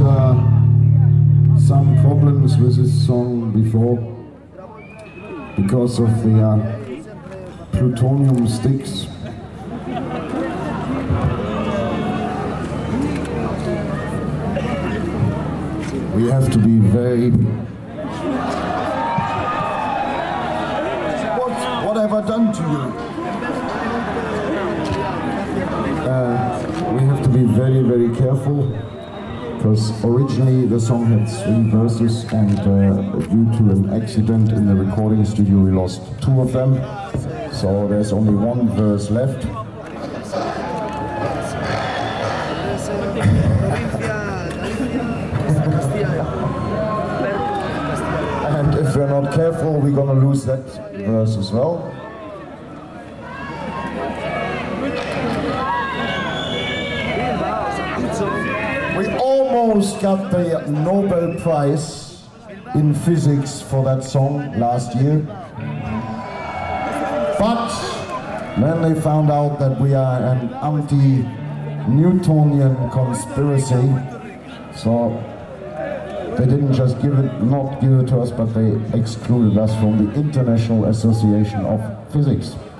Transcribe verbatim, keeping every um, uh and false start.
uh, some problems with this song before because of the uh, plutonium sticks. We have to be very... What, what have I done to you? Uh, we have to be very, very careful, because originally the song had three verses, and uh, due to an accident in the recording studio we lost two of them, so there's only one verse left. And if we're not careful, we're gonna lose that verse as well. We almost got the Nobel Prize in physics for that song last year. But then they found out that we are an anti-Newtonian conspiracy. So they didn't just give it, not give it to us, but they excluded us from the International Association of Physics.